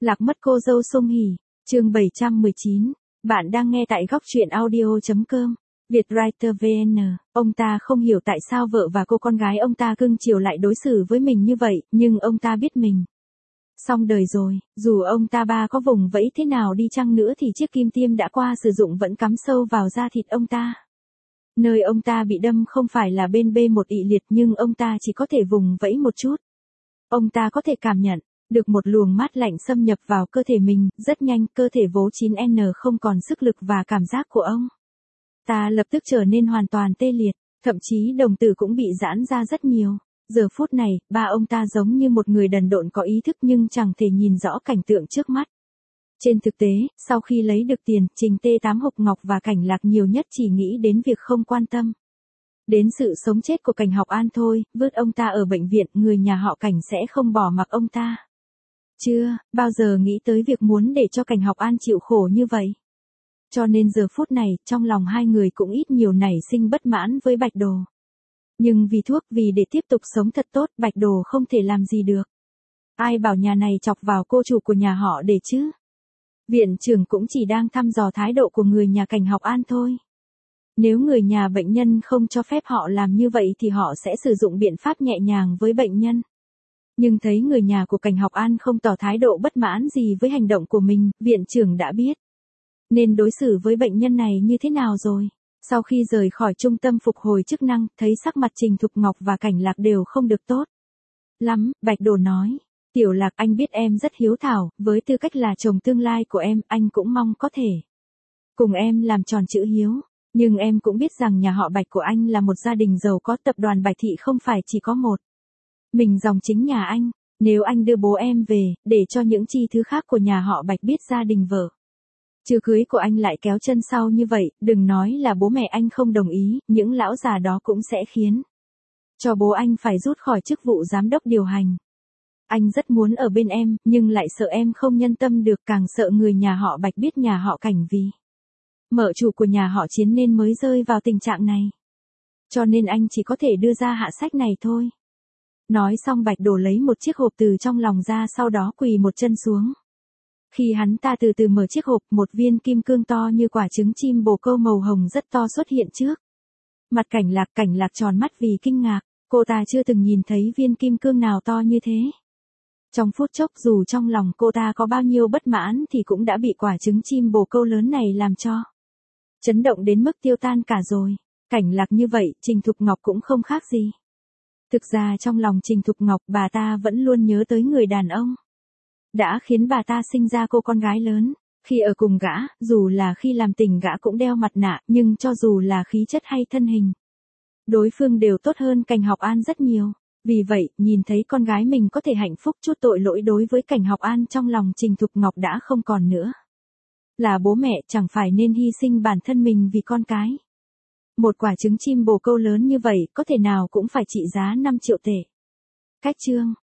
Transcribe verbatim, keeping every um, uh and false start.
Lạc mất cô dâu Song Hỷ, chương bảy trăm mười chín. Bạn đang nghe tại góc truyện audio chấm com. Vietwriter vê en. Ông ta không hiểu tại sao vợ và cô con gái ông ta cưng chiều lại đối xử với mình như vậy, nhưng ông ta biết mình xong đời rồi, dù ông ta ba có vùng vẫy thế nào đi chăng nữa thì chiếc kim tiêm đã qua sử dụng vẫn cắm sâu vào da thịt ông ta. Nơi ông ta bị đâm không phải là bên bê một ị liệt nhưng ông ta chỉ có thể vùng vẫy một chút. Ông ta có thể cảm nhận được một luồng mát lạnh xâm nhập vào cơ thể mình, rất nhanh, cơ thể vố chín N không còn sức lực và cảm giác của ông ta lập tức trở nên hoàn toàn tê liệt, thậm chí đồng tử cũng bị giãn ra rất nhiều. Giờ phút này, ba ông ta giống như một người đần độn có ý thức nhưng chẳng thể nhìn rõ cảnh tượng trước mắt. Trên thực tế, sau khi lấy được tiền, Trình T tám Hộc Ngọc và Cảnh Lạc nhiều nhất chỉ nghĩ đến việc không quan tâm đến sự sống chết của Cảnh Học An thôi, vứt ông ta ở bệnh viện, người nhà họ Cảnh sẽ không bỏ mặc ông ta. Chưa bao giờ nghĩ tới việc muốn để cho Cảnh Học An chịu khổ như vậy. Cho nên giờ phút này, trong lòng hai người cũng ít nhiều nảy sinh bất mãn với Bạch Đồ. Nhưng vì thuốc, vì để tiếp tục sống thật tốt, Bạch Đồ không thể làm gì được. Ai bảo nhà này chọc vào cô chủ của nhà họ để chứ? Viện trưởng cũng chỉ đang thăm dò thái độ của người nhà Cảnh Học An thôi. Nếu người nhà bệnh nhân không cho phép họ làm như vậy thì họ sẽ sử dụng biện pháp nhẹ nhàng với bệnh nhân. Nhưng thấy người nhà của Cảnh Học An không tỏ thái độ bất mãn gì với hành động của mình, viện trưởng đã biết nên đối xử với bệnh nhân này như thế nào rồi. Sau khi rời khỏi trung tâm phục hồi chức năng, thấy sắc mặt Trình Thục Ngọc và Cảnh Lạc đều không được tốt lắm, Bạch Đồ nói. Tiểu Lạc, anh biết em rất hiếu thảo, với tư cách là chồng tương lai của em, anh cũng mong có thể cùng em làm tròn chữ hiếu. Nhưng em cũng biết rằng nhà họ Bạch của anh là một gia đình giàu có, tập đoàn Bạch Thị không phải chỉ có một mình dòng chính nhà anh. Nếu anh đưa bố em về, để cho những chi thứ khác của nhà họ Bạch biết gia đình vợ chưa cưới của anh lại kéo chân sau như vậy, đừng nói là bố mẹ anh không đồng ý, những lão già đó cũng sẽ khiến cho bố anh phải rút khỏi chức vụ giám đốc điều hành. Anh rất muốn ở bên em, nhưng lại sợ em không nhân tâm được, càng sợ người nhà họ Bạch biết nhà họ Cảnh vì mợ chủ của nhà họ Chiến nên mới rơi vào tình trạng này. Cho nên anh chỉ có thể đưa ra hạ sách này thôi. Nói xong Bạch Đồ lấy một chiếc hộp từ trong lòng ra, sau đó quỳ một chân xuống. Khi hắn ta từ từ mở chiếc hộp, một viên kim cương to như quả trứng chim bồ câu màu hồng rất to xuất hiện trước mặt Cảnh Lạc. Cảnh Lạc tròn mắt vì kinh ngạc, cô ta chưa từng nhìn thấy viên kim cương nào to như thế. Trong phút chốc, dù trong lòng cô ta có bao nhiêu bất mãn thì cũng đã bị quả trứng chim bồ câu lớn này làm cho chấn động đến mức tiêu tan cả rồi. Cảnh Lạc như vậy, Trình Thục Ngọc cũng không khác gì. Thực ra trong lòng Trình Thục Ngọc, bà ta vẫn luôn nhớ tới người đàn ông đã khiến bà ta sinh ra cô con gái lớn. Khi ở cùng gã, dù là khi làm tình gã cũng đeo mặt nạ, nhưng cho dù là khí chất hay thân hình, đối phương đều tốt hơn Cảnh Học An rất nhiều. Vì vậy, nhìn thấy con gái mình có thể hạnh phúc chút tội lỗi đối với Cảnh Học An, trong lòng Trình Thục Ngọc đã không còn nữa là bố mẹ, chẳng phải nên hy sinh bản thân mình vì con cái. Một quả trứng chim bồ câu lớn như vậy, có thể nào cũng phải trị giá năm triệu tệ. Cách chương